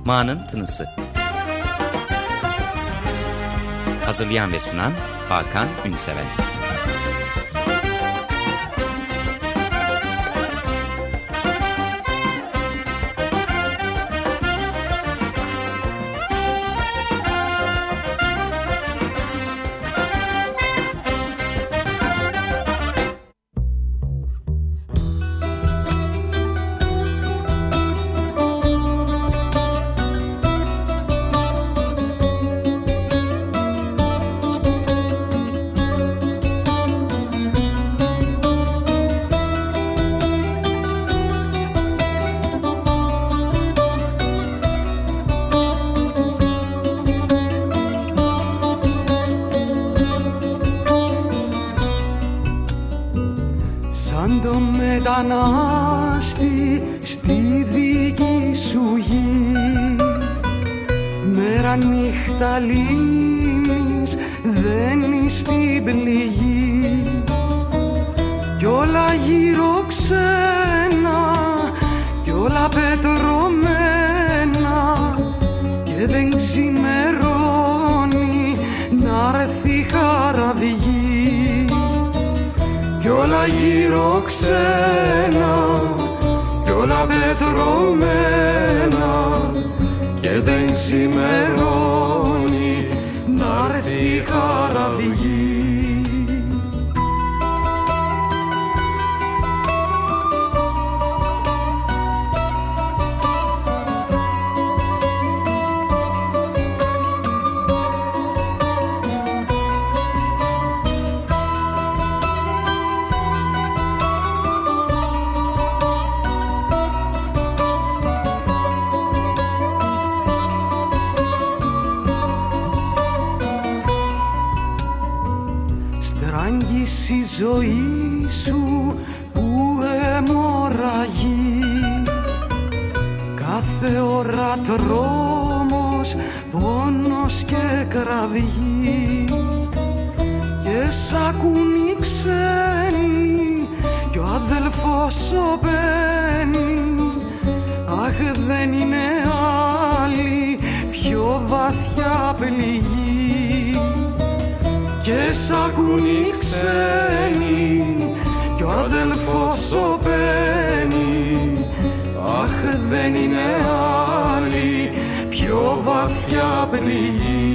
Ma'nın Tınısı. Hazırlayan ve sunan Hakan Ünseven. Σαν το μετανάστη στη δική σου γη, μέρα νύχτα λύνεις, δένεις στην πληγή, κι όλα γύρω ξένα, κι όλα πετρωμένα, και δεν ξημερώνει να έρθει χαραυγή. Κι όλα γύρω ξένα, κι όλα πετρωμένα, και δεν ξημερώνει να έρθει χαραυγή. Η ζωή σου που αιμορραγεί, κάθε ώρα τρόμος, πόνος και κραυγή, και σ' ακούν οι ξένοι κι ο αδελφός σωπαίνει. Αχ, δεν είναι άλλη πιο βαθιά πληγή, και σ' ακούν οι ξένοι κι ο αδελφός σωπαίνει. Αχ, δεν είναι άλλη πιο βαθιά πληγή.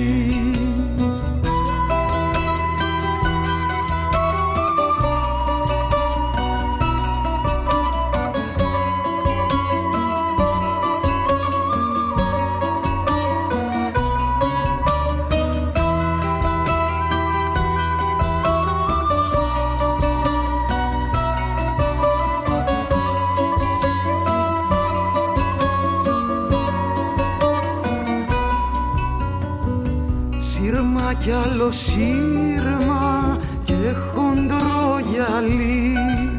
Κι άλλο σύρμα και χοντρό γυαλί,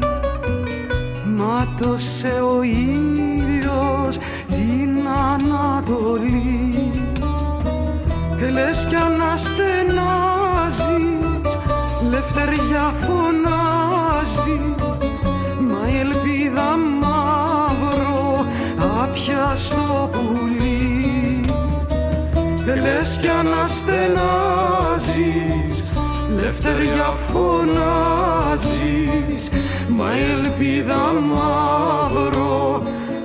μάτωσε ο ήλιος την Ανατολή, και λες κι αναστενάζεις, λευτεριά φωνάζεις, μα η ελπίδα μαύρο άπιαστο πουλί. Και λες κι αναστενάζεις, λευτεριά φωνάζεις, μα η ελπίδα μαύρο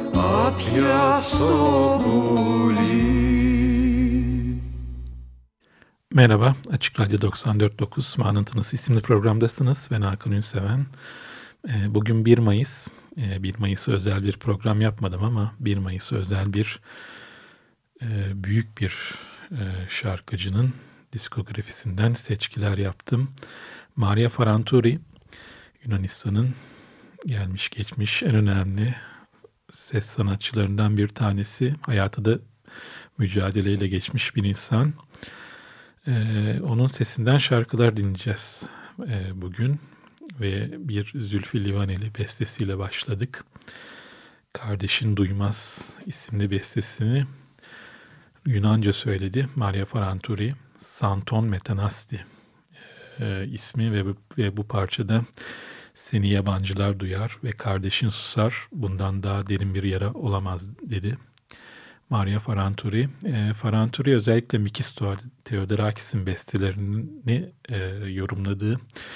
άπιαστο πουλί. Merhaba, Açık Radyo 94.9 Ma'nın Tınısı isimli programdasınız. Ben Hakan Ünseven. Bugün 1 Mayıs. 1 Mayıs'a özel bir program yapmadım ama 1 Mayıs'a özel bir büyük bir şarkıcının diskografisinden seçkiler yaptım. Maria Ferranturi, Yunanistan'ın gelmiş geçmiş en önemli ses sanatçılarından bir tanesi. Hayatı da mücadeleyle geçmiş bir insan. Onun sesinden şarkılar dinleyeceğiz bugün ve bir Zülfü Livaneli bestesiyle başladık. Kardeşin Duymaz isimli bestesini Yunanca söyledi Maria Ferranturi. Santon Metanasti ismi ve bu parçada seni yabancılar duyar ve kardeşin susar, bundan daha derin bir yara olamaz dedi. Maria Ferranturi. Ferranturi özellikle Mikis Theodorakis'in bestelerini yorumladığı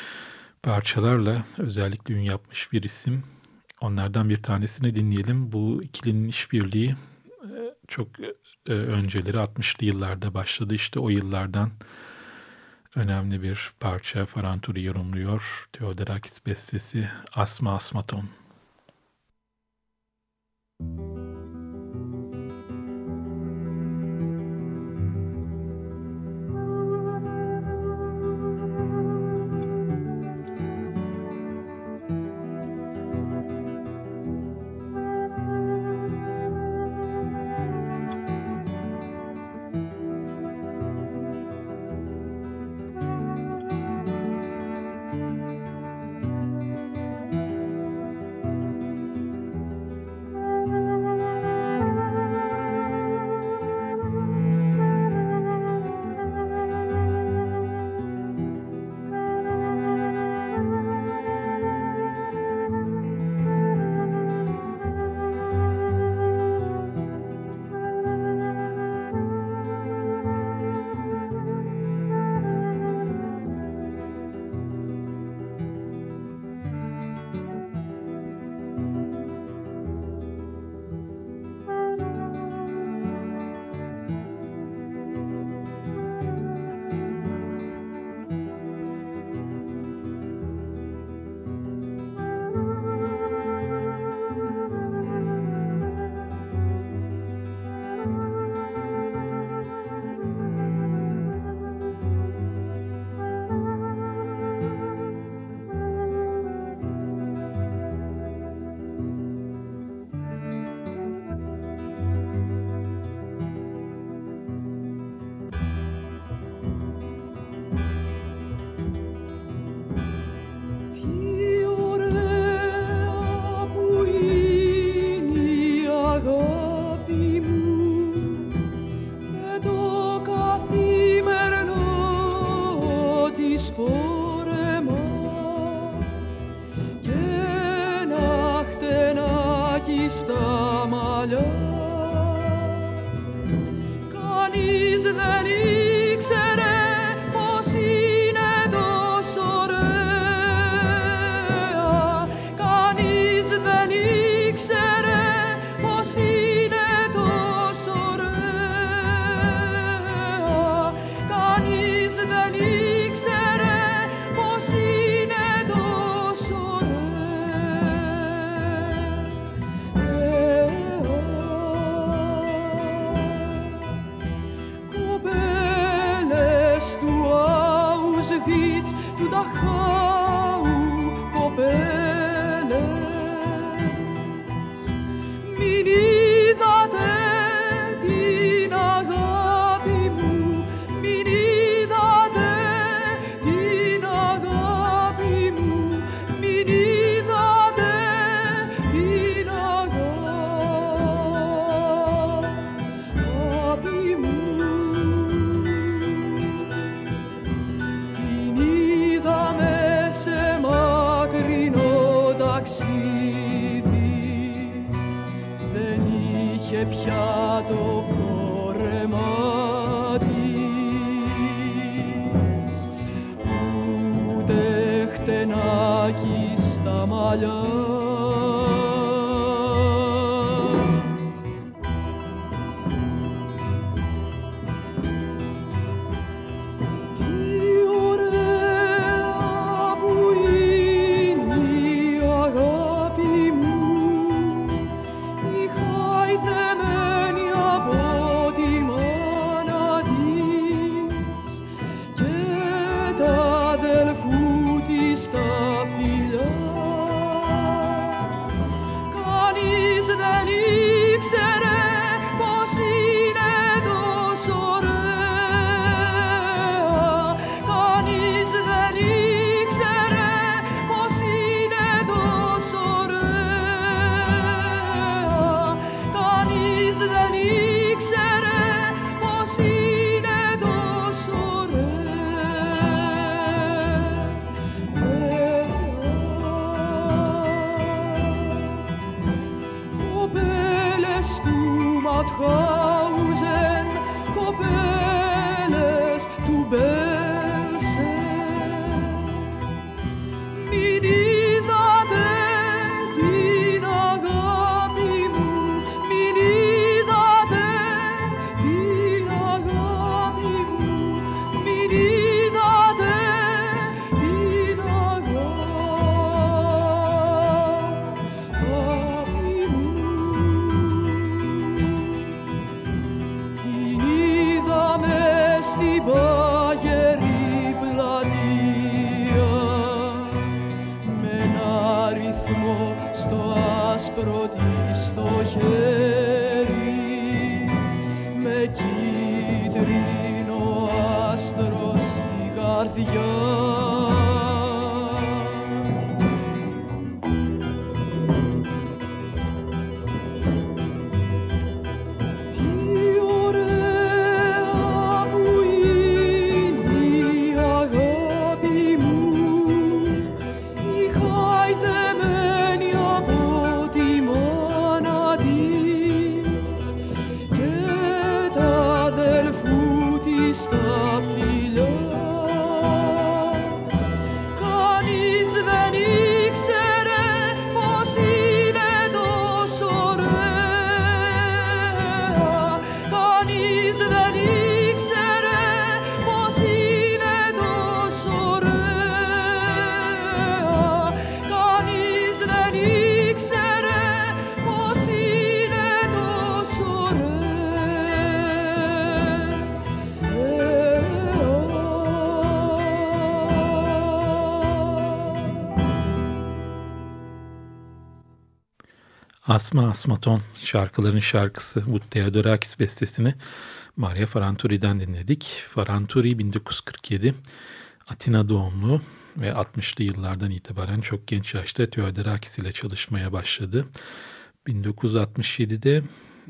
parçalarla özellikle ün yapmış bir isim. Onlardan bir tanesini dinleyelim. Bu ikilinin işbirliği çok önceleri 60'lı yıllarda başladı. İşte o yıllardan önemli bir parça Ferranturi yorumluyor. Theodorakis bestesi Asma Asmaton. Αδελφού της τα φιλιά άσπρο της στο χέρι, με κίτρινο άστρο στην καρδιά. Asma Asmaton şarkıların şarkısı bu Theodorakis bestesini Maria Faranturi'den dinledik. Faranturi 1947 Atina doğumlu ve 60'lı yıllardan itibaren çok genç yaşta Theodorakis ile çalışmaya başladı. 1967'de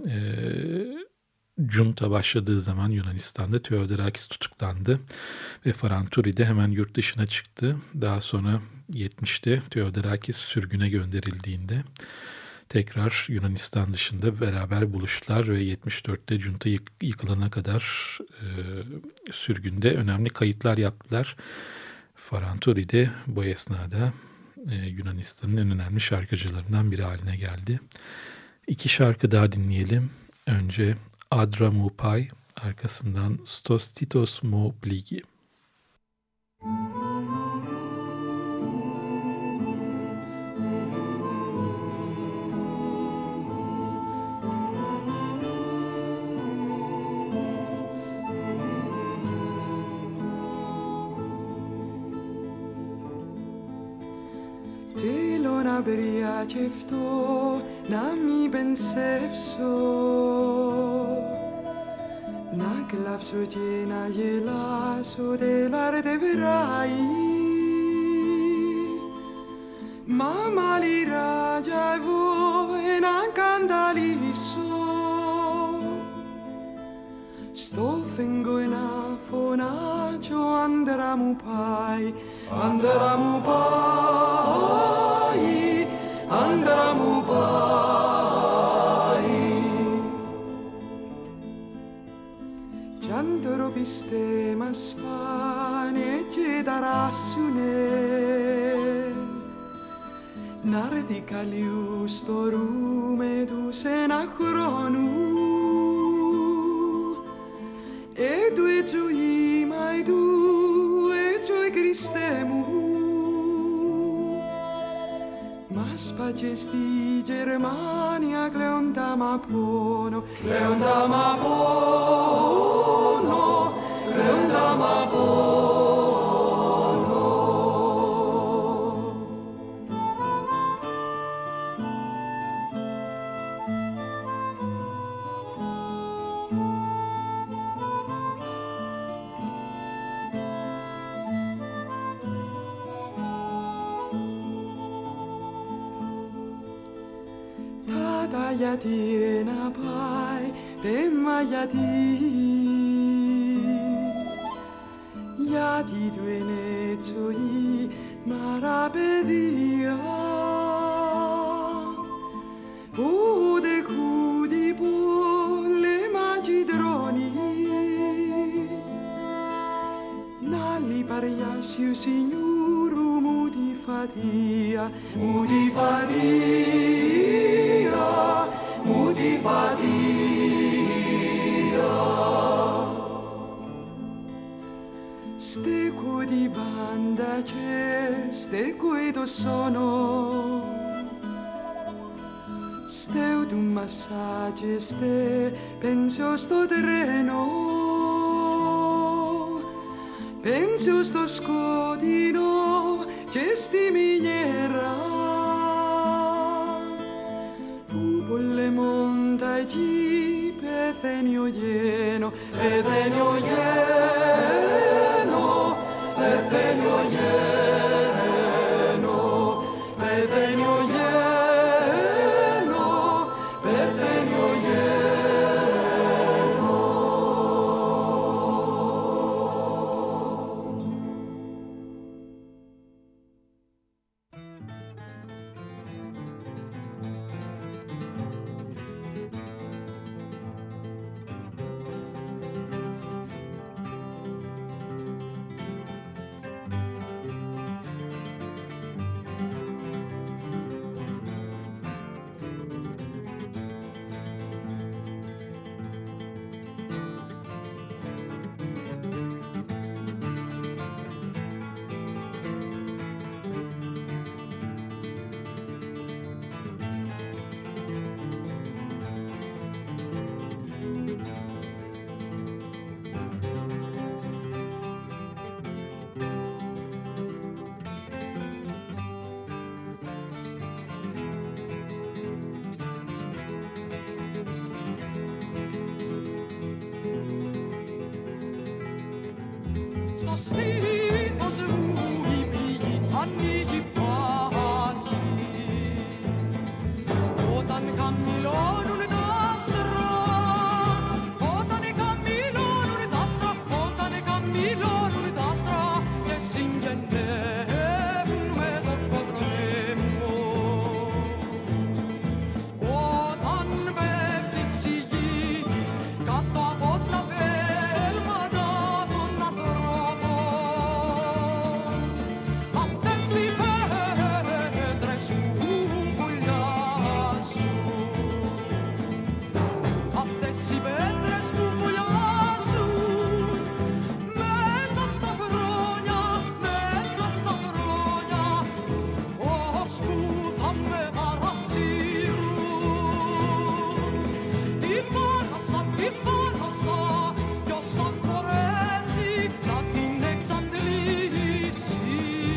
Junta başladığı zaman Yunanistan'da Theodorakis tutuklandı ve Faranturi de hemen yurt dışına çıktı. Daha sonra 70'te Theodorakis sürgüne gönderildiğinde tekrar Yunanistan dışında beraber buluştular ve 74'te Junta yıkılana kadar sürgünde önemli kayıtlar yaptılar. Faranturi de bu esnada Yunanistan'ın en önemli şarkıcılarından biri haline geldi. 2 şarkı daha dinleyelim. Önce Adra Mou Pai, arkasından Stos Titos Mou Pligi. Θέλω να μπριάκευτώ, να μην πενσεύσω, να κλάψω και να γελάσω, θέλω αρτεβράει. Μα μαλλιρά κι εγώ να κανταλίσω, στο φεγγό να φωνάξω, άντρα μου πάει, άντρα μου πάει, άντρα μου πάει. Κι αν τροπίστε μας πάνε και ταράσουνε, να έρθει καλιού στο ρούμε τους ένα χρόνο. Του έτσι είμαι του, έτσι Χριστέ μου. Μας πάτσε στη Γερμανία κλαίοντα μ' απόνο, κλαίοντα μ' απόνο, κλαίοντα μ' απόνο. Γιατί να πάει, πέμα γιατί, γιατί του είναι ζωή, μάρα παιδεία, ούτε χούτι πόλεμα κυτρώνει, να λιπαριάσει ο σινιούρου μου τη φατία, μου τη φατία, μου τη φατία. Στέκω την πάντα και στέκω το σόνο, στέω του μασάτζε, πένσω στο τρένο, πένσω στο σκοτεινό και στη μηνιέρα. εκεί πεθαίνει ο γένο, πεθαίνει ο γένο, πεθαίνει ο γένο, πεθαίνει ο γένο, πεθαίνει ο γένο. Στο στήθος μου η πληγή ανοίγει πάλι όταν χαμηλώνουν τα άστρα, όταν χαμηλώνουν τα άστρα, όταν χαμηλώνουν τα άστρα και συγγενεύουν με τον κορονέμο. Όταν πέφτει η γη κάτω από τα βέλματα των ανθρώπων, αυτές οι πέτρες που βουλιάζουν, αυτές οι πέτρες που βουλιάζουν μέσα στα χρόνια, μέσα στα χρόνια, ώσπου θα με παρασύρουν. Τη θάλασσα, ποιος θα μπορέσει να την εξαντλήσει.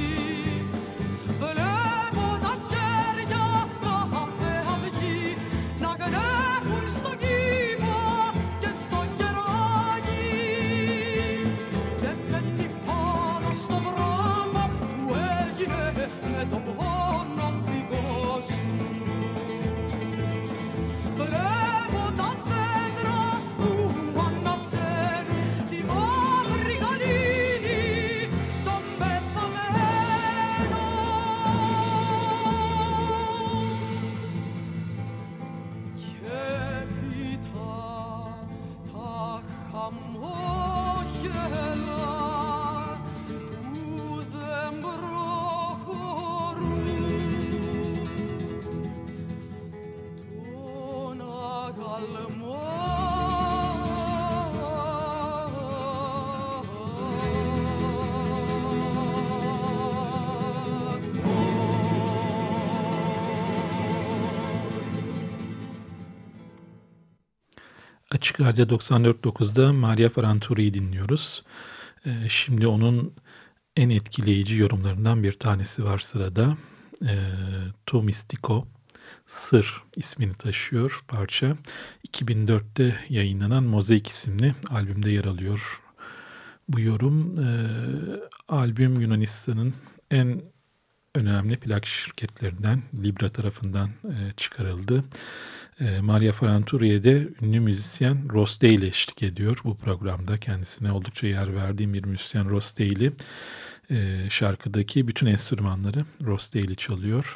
Βλέπω τα χέρια κάθε αυγή να γρέφουν στο κύμα και στο γεράκι και πέφτει πάνω στο δρόμο που έγινε με τον πόνο δικό σου. Βλέπω τα δέντρα που ανασένουν τη μαύρη γαλήνη των πεθαμένων. Και πίτα τα χαμόγελα που δεν προχωρούν. Τον αγαλμό Açık Radyo 94.9'da Maria Ferranturi'yi dinliyoruz. Şimdi onun en etkileyici yorumlarından bir tanesi var sırada. To Mystico, Sır ismini taşıyor parça. 2004'te yayınlanan Mozaik isimli albümde yer alıyor bu yorum. Albüm Yunanistan'ın en önemli plak şirketlerinden Libra tarafından çıkarıldı. Maria Ferranturi'ye de ünlü müzisyen Ross Daly eşlik ediyor bu programda. Kendisine oldukça yer verdiğim bir müzisyen Ross Daly. Şarkıdaki bütün enstrümanları Ross Daly çalıyor.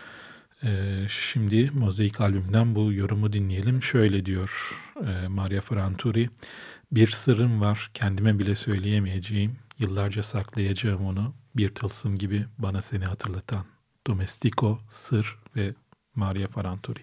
Şimdi Mozaik albümünden bu yorumu dinleyelim. Şöyle diyor Maria Ferranturi: bir sırrım var, kendime bile söyleyemeyeceğim. Yıllarca saklayacağım onu, bir tılsım gibi bana seni hatırlatan. Domestico, Sır ve Maria Ferranturi.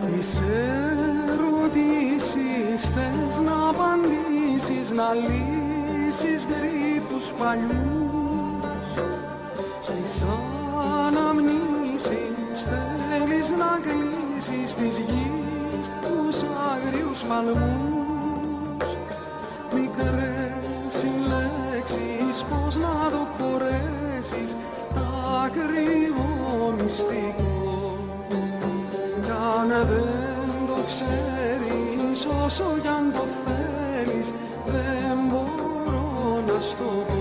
Στις ερωτήσεις θες να απαντήσεις, να λύσεις γρίφους παλιούς. Στις αναμνήσεις θέλεις να κλείσεις της γης τους άγριους παλμούς. Μικρές συλλέξεις πώς να το χωρέσεις, ακριβό μυστικό. Κι αν δεν το ξέρεις όσο κι αν το θέλεις, δεν μπορώ να στο πω.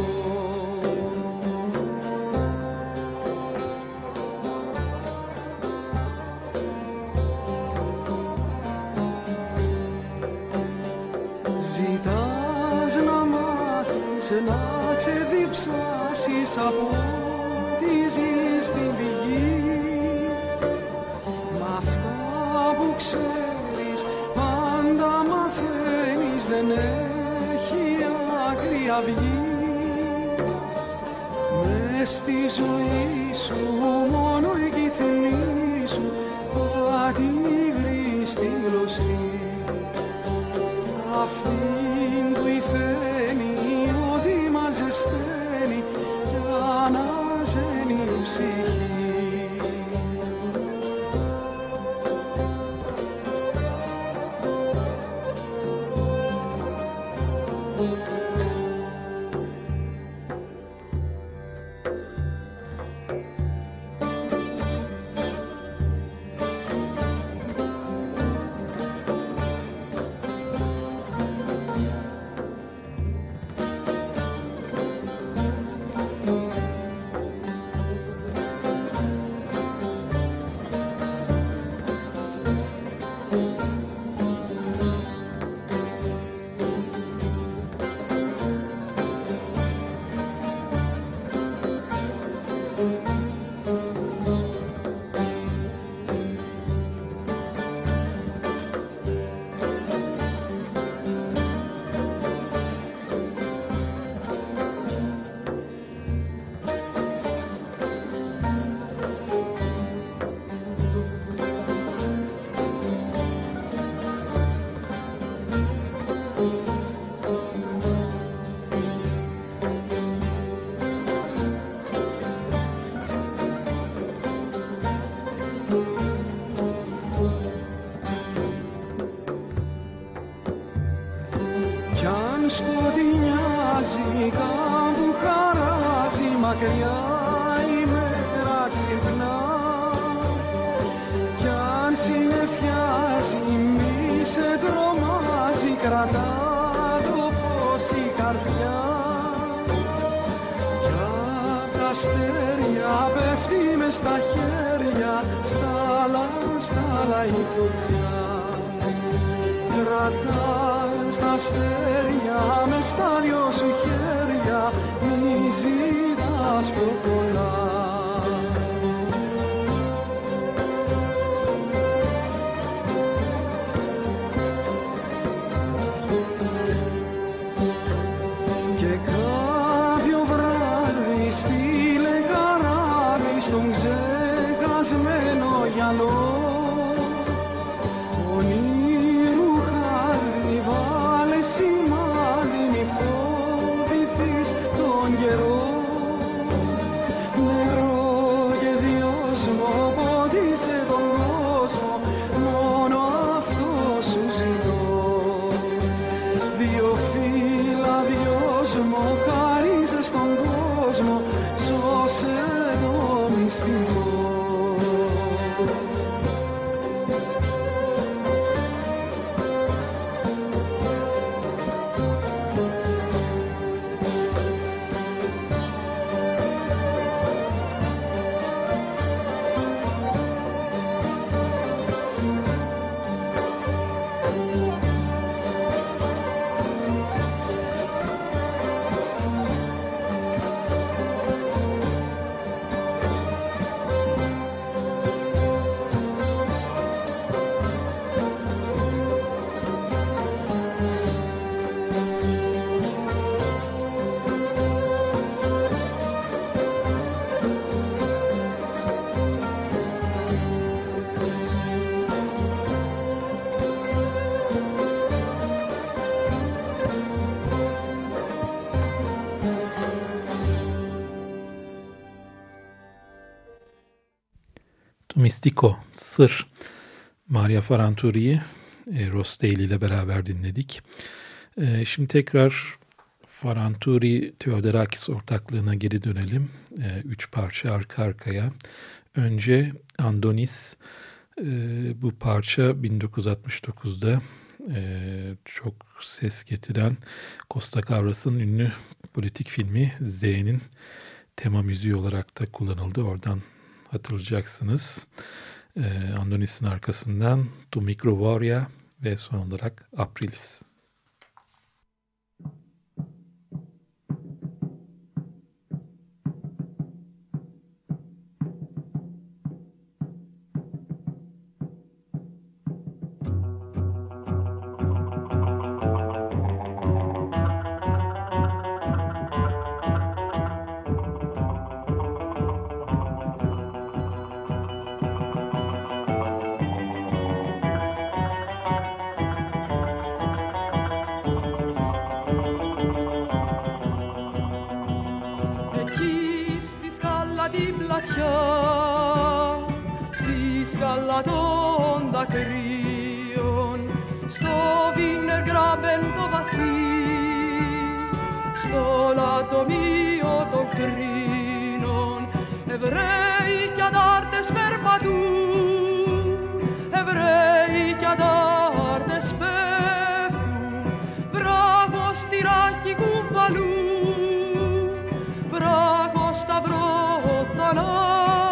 Ζητάς να μάθεις, να ξεδιψάσεις από τη ζει στην πηγή. Μ' αυτά που ξέρεις πάντα μαθαίνεις, δεν έχει άκρη αυγή. Μες στη ζωή σου μόνο εκεί θυμίσου, θα τη βρεις την γνωστή. Αυτήν που υφαίνει ότι μας ζεσταίνει κι αναζένει ψυχή. Σκοτεινιάζει κάπου χαράζει, μακριά η μέρα ξυπνά. Κι αν συννεφιάζει μη σε τρομάζει, κρατά το φως η καρδιά. Κι απ' τα αστέρια πέφτει μες στα χέρια, στάλα η φωτιά. Κρατάς τα αστέρια μες στα δυο σου χέρια, μη ζητάς πιο πολλά. Και κάποιο βράδυ στείλε καράβι στον ξεχασμένο γυαλό. Σημάδι μη φοβηθείς τον καιρό, με Mystico, Sır, Maria Faranturi'yi Rossdale ile beraber dinledik. Şimdi tekrar Faranturi Theodorakis ortaklığına geri dönelim. 3 parça arka arkaya. Önce Andonis, bu parça 1969'da çok ses getiren Costa Cavras'ın ünlü politik filmi Z'nin tema müziği olarak da kullanıldı. Oradan hatırlayacaksınız. Andonis'in arkasından Tu Microvoria ve son olarak Aprilis. Στη σκάλα των δακρύων, στο βινεγράμπεν το βαθύ, στο λατομείο των κρίνων, Εβραίοι κι αντάρτες περπατούν, Εβραίοι κι αντάρτες πέφτουν, βράχος στη ράχη κουβαλούν, βράχος σταυρό θανάτου.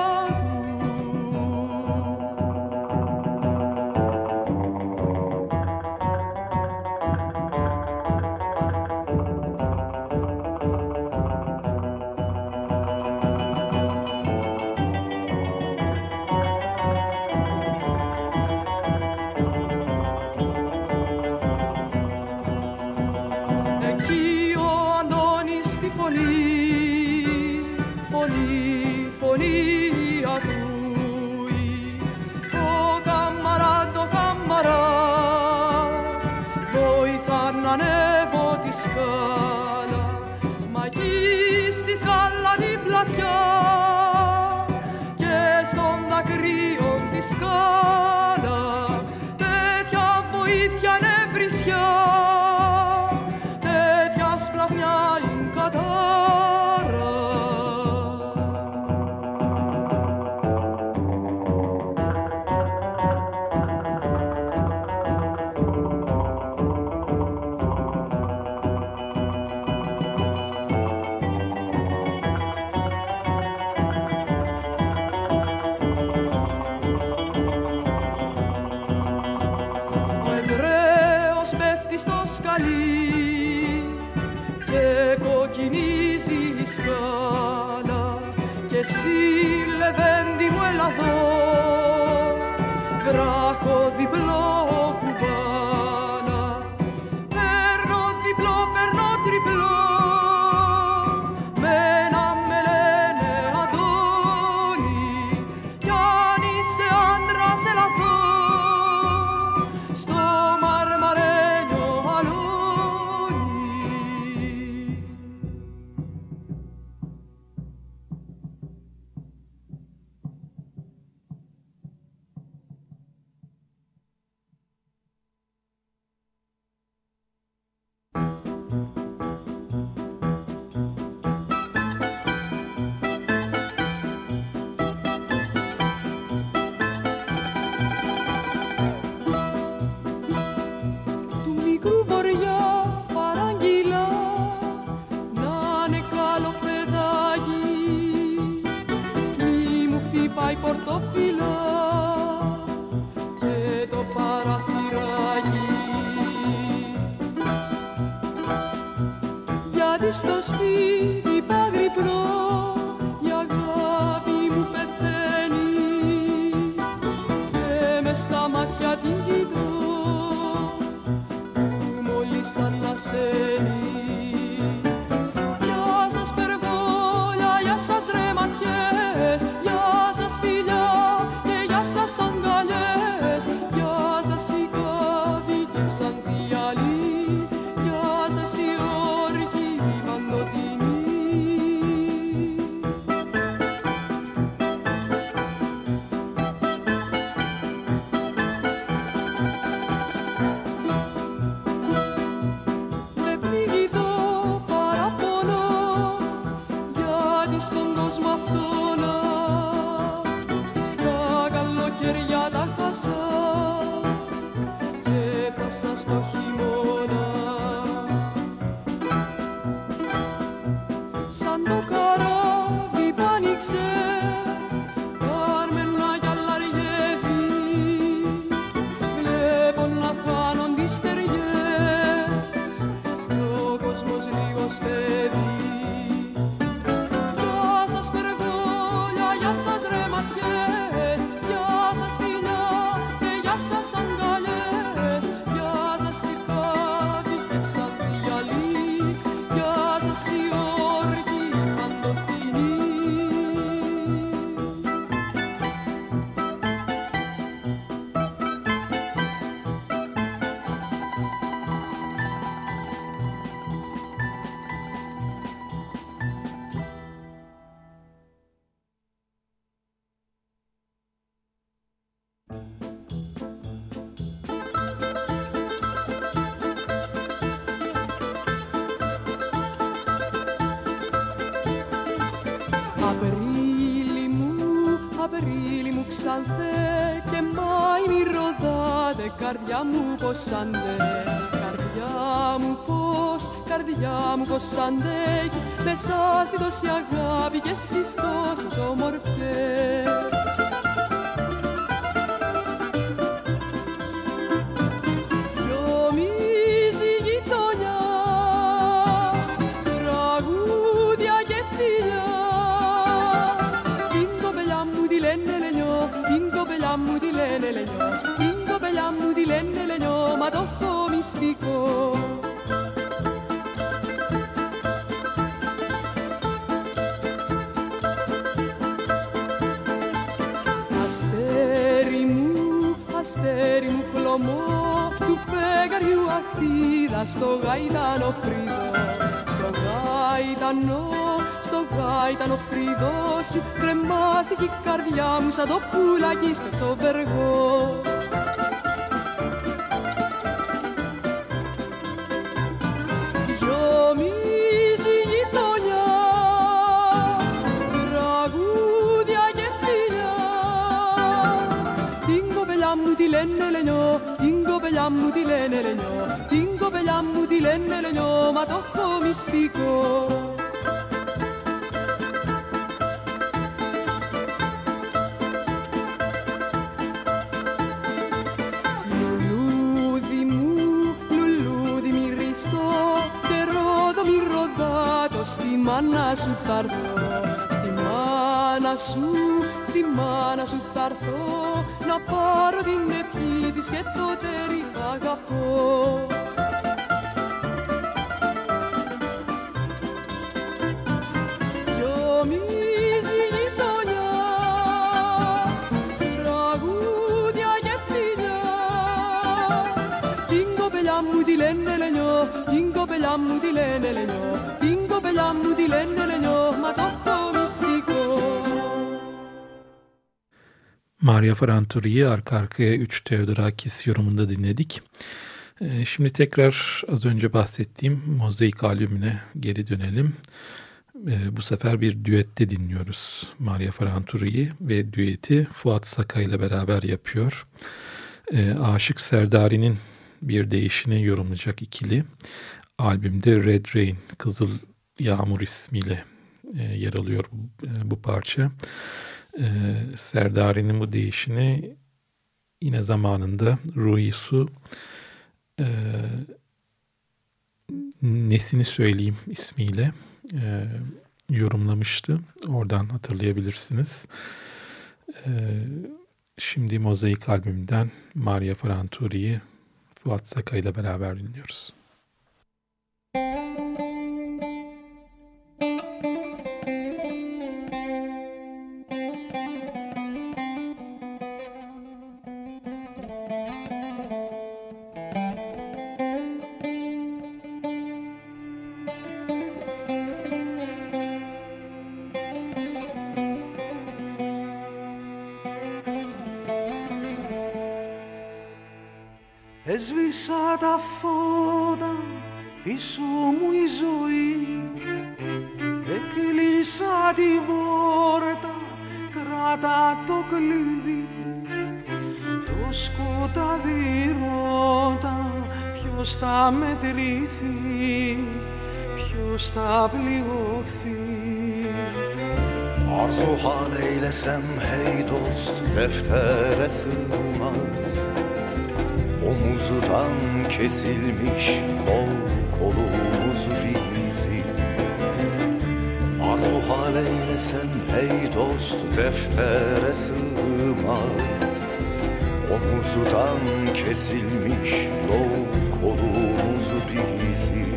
Στο σπίτι παγρυπνώ, η αγάπη μου πεθαίνει και μες στα μάτια την κοιτώ που μόλις ανασένει. Γεια σας περβόλια, γεια σας ρε ματιές, γεια σας φιλιά και γεια σας αγκαλιές, γεια σας οι κάδικοι σαν διαλύει, γεια σας οι όρκοι μέσα στο χειμώνα. Σαν το καράβι που άνοιξε κάρμενα κι αλλαριεύει, βλέπω να χάνουν τις στεριές κι ο κόσμος λιγοστεύει. Γεια σας περβόλια, γεια σας ρε ματιές, γεια σας φιλιά και γεια σας αγκαλιές, γεια σας η Χάβη και Ξαντιαλή, γεια σας η Όργη παντοτινή. Απρίλη μου ξανθέ και μάινι ροδάτε, καρδιά μου πως αντέ, καρδιά μου πως αντέχεις μέσα στη τόση αγάπη και στις τόσες ομορφιές. Δρομίζει η γειτονιά, τραγούδια και φιλιά, την κοπελιά μου τη λένε Λενιό, την κοπελιά μου τη λένε Λενιό, την κοπελιά μου τη λένε Λενιό, μα το έχω μυστικό. Αστέρι μου χλωμό του φεγγαριού αχτίδα στο γαϊτανό φρύδο, στο γαϊτανό φρύδο σου κρεμάστηκε η καρδιά μου σαν το πουλάκι στο ξοβεργό. Γιομίζει η γειτονιά, τραγούδια και φιλιά, την κοπελιά μου τη λένε Λενιό, την κοπελιά μου τη λένε Λενιό, την κοπελιά μου τη λένε Λενιό, μα το έχω μυστικό. Λουλούδι μη ριστό και ρόδο μη ροδάτο, στη μάνα σου θ'αρθώ, στη μάνα σου θ'αρθώ, να πάρω την ευχή της και το τέρι αγαπώ. Γιομίζει η γειτονιά, τραγούδια και φιλιά, την κοπελιά μου τη λένε Λενιό, την κοπελιά μου τη λένε Λενιό, την κοπελιά μου τη λένε Λενιό, μα το έχω μυστικό. Maria Franturi'yi arka arkaya 3 Theodorakis yorumunda dinledik. Şimdi tekrar az önce bahsettiğim Mozaik albümüne geri dönelim. Bu sefer bir düette dinliyoruz Maria Franturi'yi ve düeti Fuat Saka ile beraber yapıyor. Aşık Serdari'nin bir deyişini yorumlayacak ikili. Albümde Red Rain, Kızıl Yağmur ismiyle yer alıyor bu parça. Serdari'nin bu deyişini yine zamanında Ruhi Su Nesini Söyleyeyim ismiyle yorumlamıştı. Oradan hatırlayabilirsiniz. Şimdi Mozaik albümünden Maria Franturi'yi Fuat Saka ile beraber dinliyoruz. Έσβησα τα φώτα, πίσω μου η ζωή, έκλεισα την πόρτα, κράτα το κλειδί, το σκοτάδι ρώτα ποιος θα μετρηθεί, ποιος θα πληγωθεί. Arzu hal eylesem hey dost deftere sığmaz. Omuzdan kesilmiş o kolumuz bizim. Arzu hal eylesem hey dost deftere sığmaz. Omuzdan kesilmiş o kolumuz bizim.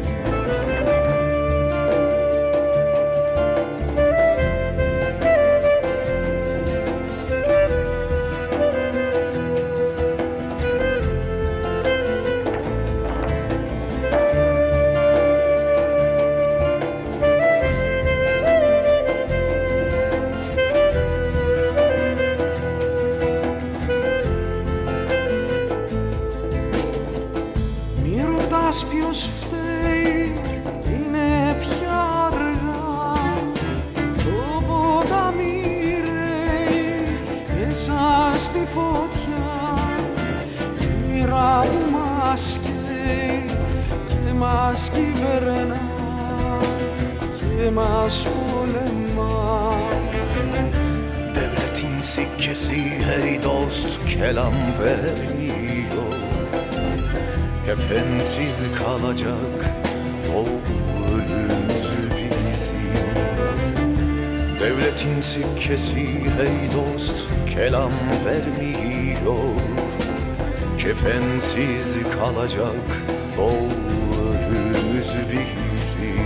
Devletin sikkesi hey dost kelam vermiyor. Kefensiz kalacak o ölümüz bizim. Devletin sikkesi hey dost kelam vermiyor. Kefensiz kalacak o ölümüz bizim.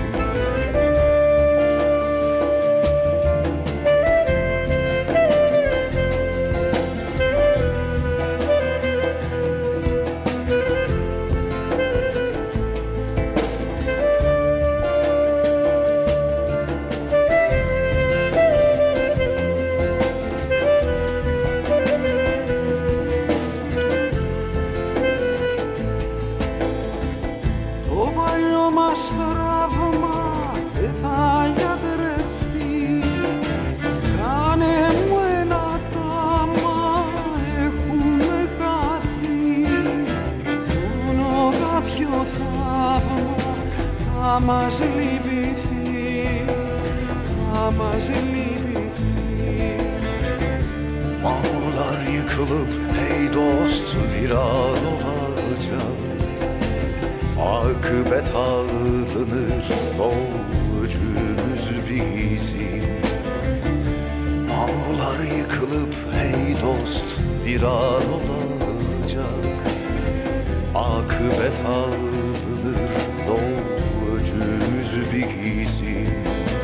Mamurlar yıkılıp hey dost viran olacak. Akıbet ağlanır o öcümüz bizim. Mamurlar yıkılıp hey dost viran olacak. Akıbet ağlanır o öcümüz bizim.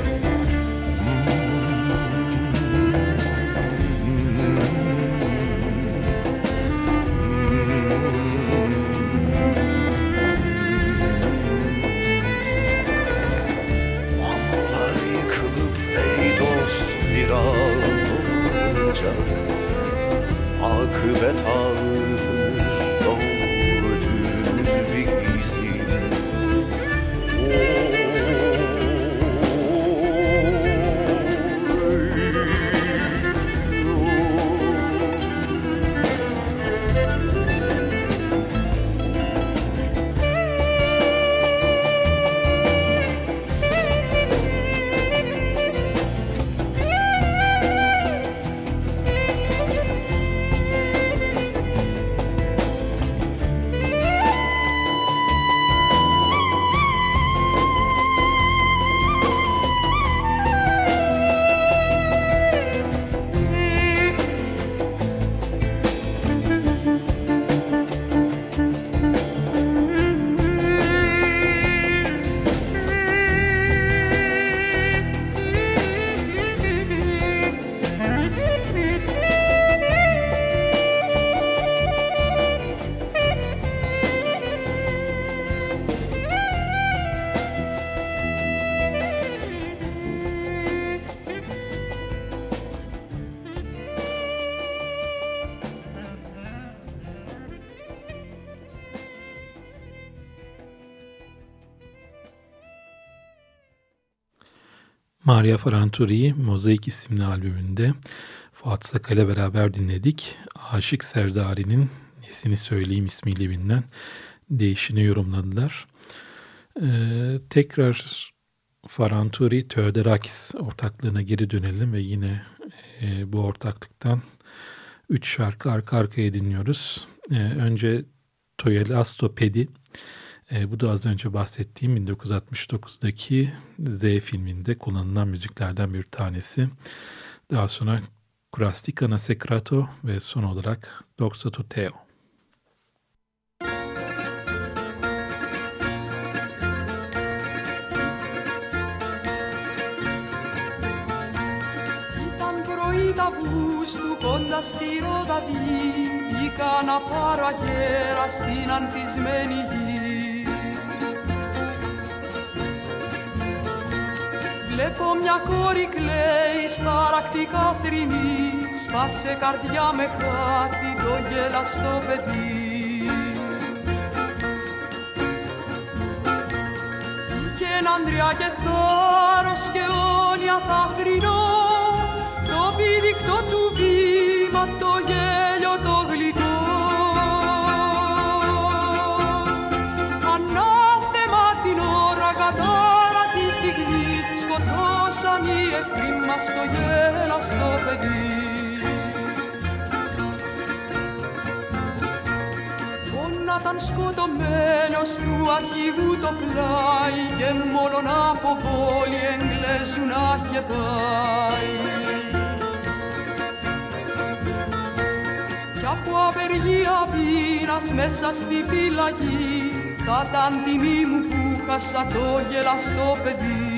Mamurlar yıkılıp hey dost viran olacak. Akıbet ağlanır o öcümüz bizim. Maria Ferranturi'yi Mozaik isimli albümünde Fuat Sakal'le beraber dinledik. Aşık Serdari'nin Nesini Söyleyeyim ismiyle bilinen deyişini yorumladılar. Tekrar Faranturi Theodorakis ortaklığına geri dönelim ve yine bu ortaklıktan 3 şarkı arka arkaya dinliyoruz. Önce Toyelastopedi, bu da az önce bahsettiğim 1969'daki Z filminde kullanılan müziklerden bir tanesi. Daha sonra Kurastika na Secreto ve son olarak Doxa to Theo. Αυγούστου κοντά στη Ροδαβή βγήκα να πάρω αγέρα στην ανθισμένη γη. Βλέπω μια κόρη κλαίει σπαρακτικά θρηνή, σπάσε καρδιά με χάθη το γελαστό παιδί. Είχε άντρια και θάρρος και όνια θα θρηνώ, το πηδηχτό του βήμα, το γέλιο το γλυκό. Ανάθεμα την ώρα, κατάρα τη στιγμή, σκοτώσαν οι εχθροί μας το γέλαστο παιδί. Να ήταν σκοτωμένος του αρχηγού το πλάι και μόνον από βόλη Εγγλέζου να είχε πάει. Κι από απεργία πείνας μέσα στη φυλακή θα ήταν τιμή μου που χάσα το γελαστό παιδί.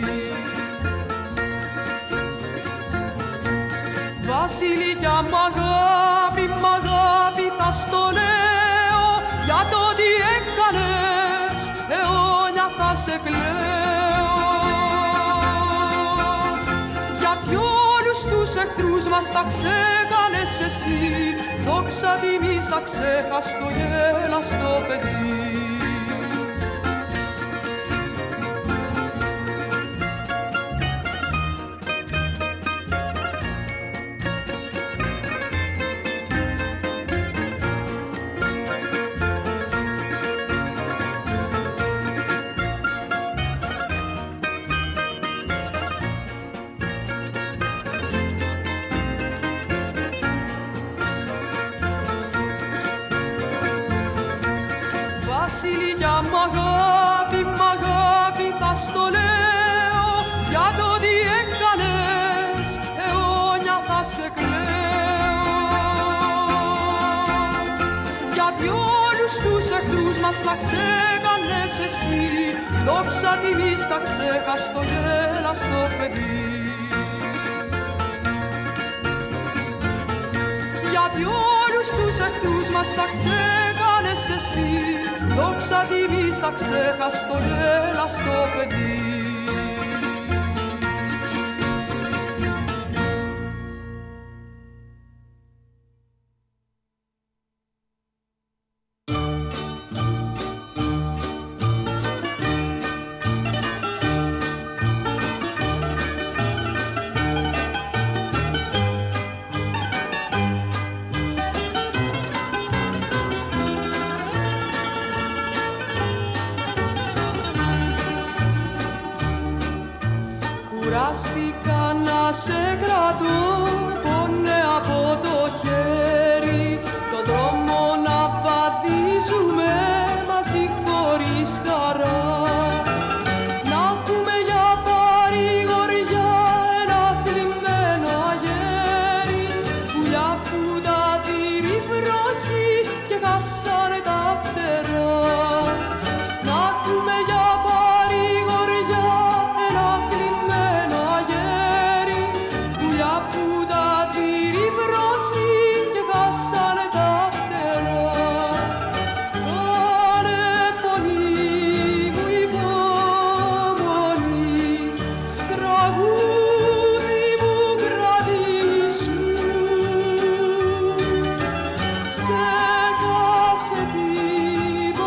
Βασιλικιά μ' αγάπη θα στο λέω, για το τι έκανες αιώνια θα σε κλαίω. Γιατί όλους τους εχθρούς μας τα ξέκανες εσύ, δόξα τιμής τα ξέχας το γέλαστο παιδί. Βασιλικιά μ' αγάπη θα στο λέω, για το τι έκανες αιώνια θα σε κλαίω. Γιατί όλους τους εχθρούς μας τα ξέκανες εσύ, δόξα τιμής τα ξέχας το γέλαστο παιδί. Γιατί όλους τους εχθρούς μας τα ξέκανες εσύ, δόξα τιμής τα ξέχας το γέλαστο παιδί. Κουράστηκα να σε κρατώ, πόνε από το χέρι, το δρόμο να βαδίζουμε μαζί χωρίς χαρά. Να έχουμε για παρηγοριά ένα θλιμμένο αγέρι, πουλιά που τα δύρει βροχή και χάσανε τα φτερά. Να έχουμε για παρηγοριά ένα θλιμμένο αγέρι, πουλιά που τα δύρει βροχή και χάσανε τα φτερά. Κάνε φωνή μου υπομονή, τραγούδι μου κρατήσου. Ξέχασε τίποτα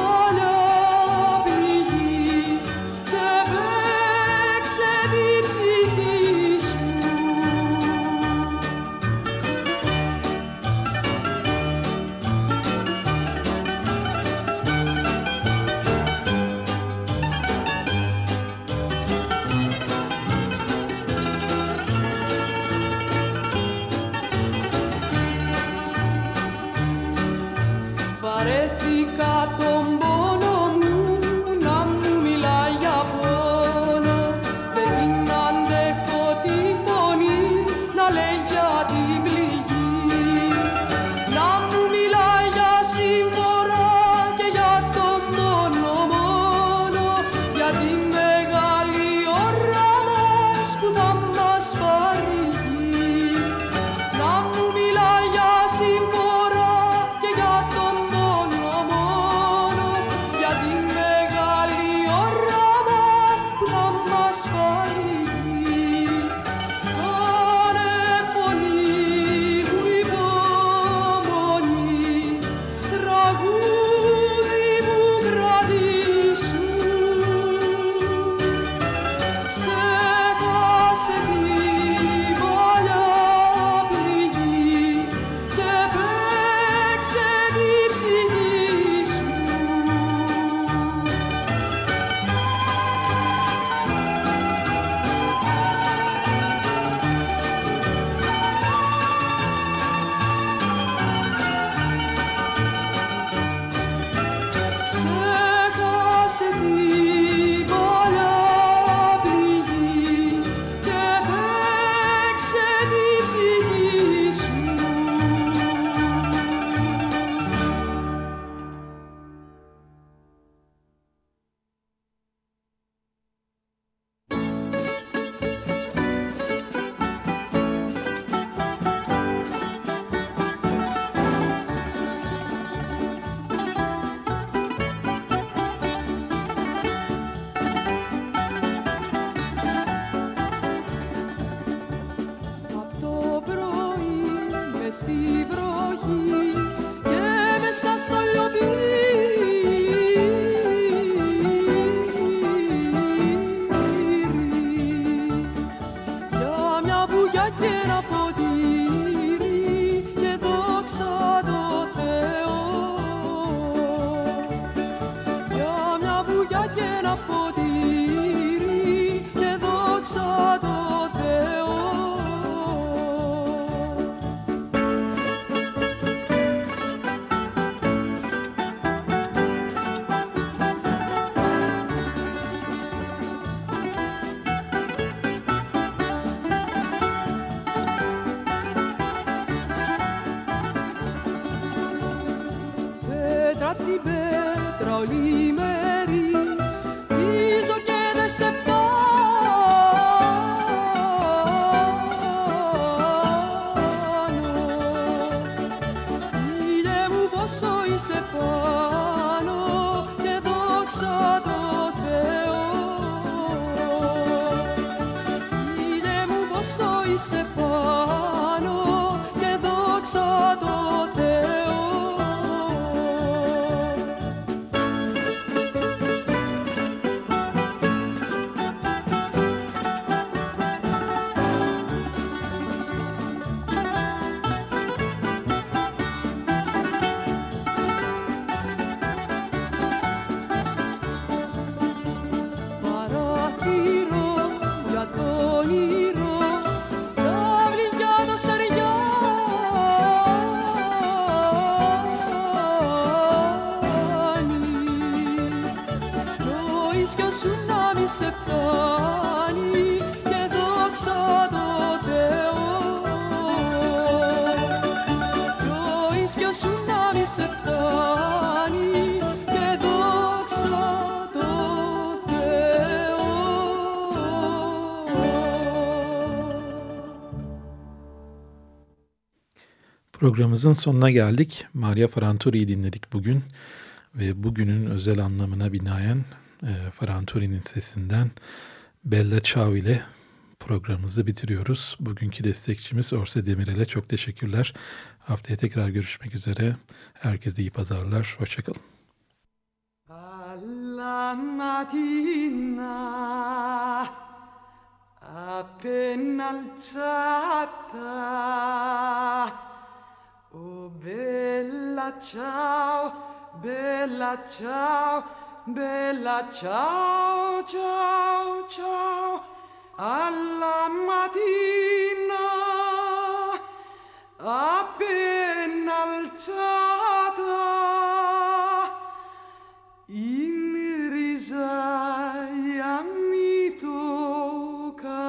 μούτρα την πέτρα ολιμερής, πίσω και δε σε φτάνω. Φίλε μου πόσο είσαι πάνω και δόξα τω Θεώ. Φίλε μου πόσο είσαι πάνω και δόξα τω Θεώ. Σε φτάνει και δόξα τω Θεώ. Κι ο ίσκιος σου να μη σε φτάνει και δόξα τω Θεώ. Programımızın sonuna geldik. Maria Ferranturi'yi dinledik bugün ve bugünün özel anlamına binaen Ferranturi'nin sesinden Bella Ciao ile programımızı bitiriyoruz. Bugünkü destekçimiz Orse Demirel'e çok teşekkürler. Haftaya tekrar görüşmek üzere. Herkese iyi pazarlar. Hoşçakalın. Alla mattina appena alzata, oh bella ciao, bella ciao, bella ciao, ciao, ciao, alla mattina appena alzata, in risaia mi tocca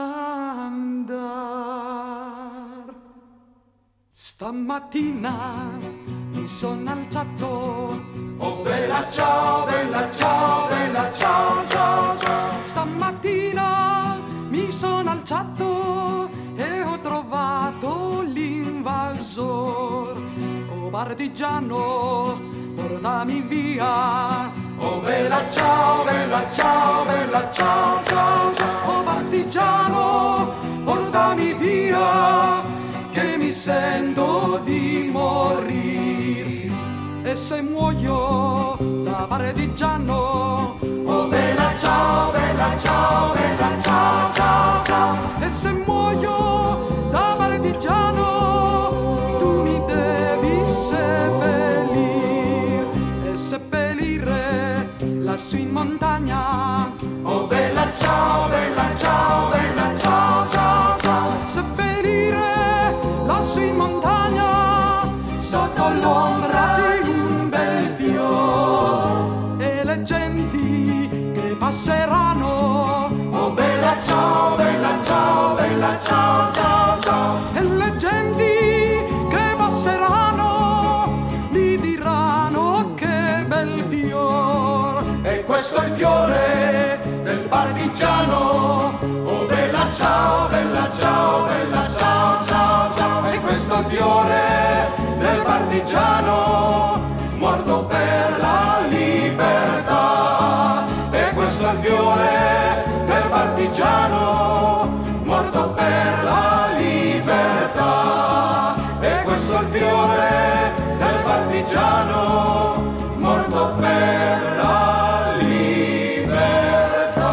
andar. Stamattina mi sono alzato, oh bella ciao, bella ciao, bella ciao, ciao, ciao. Stamattina mi sono alzato e ho trovato l'invasor. Oh partigiano, portami via. Oh bella ciao, bella ciao, bella ciao, ciao, ciao. Oh partigiano, portami via, che mi sento di morire. E se muoio da partigiano, oh bella ciao, bella ciao, bella ciao, ciao, ciao. E se muoio da partigiano, tu mi devi seppellire, e seppellire lassù in montagna. Oh bella ciao, bella ciao, bella ciao, ciao, ciao. Seppellire lassù in montagna, sotto l'ombra di un bel fiore, e le genti che passeranno, oh bella ciao, bella ciao, bella ciao, ciao, ciao. E le genti che passeranno mi diranno che bel fiore, e questo è il fiore del partigiano. Oh bella ciao, bella ciao, bella ciao, ciao, ciao. E questo è il fiore del partigiano, morto per la libertà. E questo è il fiore del partigiano, morto per la libertà. E questo è il fiore del partigiano, morto per la libertà.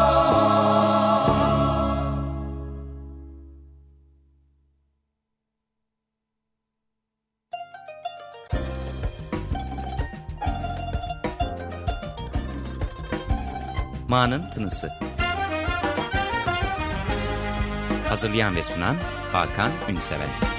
Ma'nın Tınısı. Hazırlayan ve sunan Hakan Ünseven.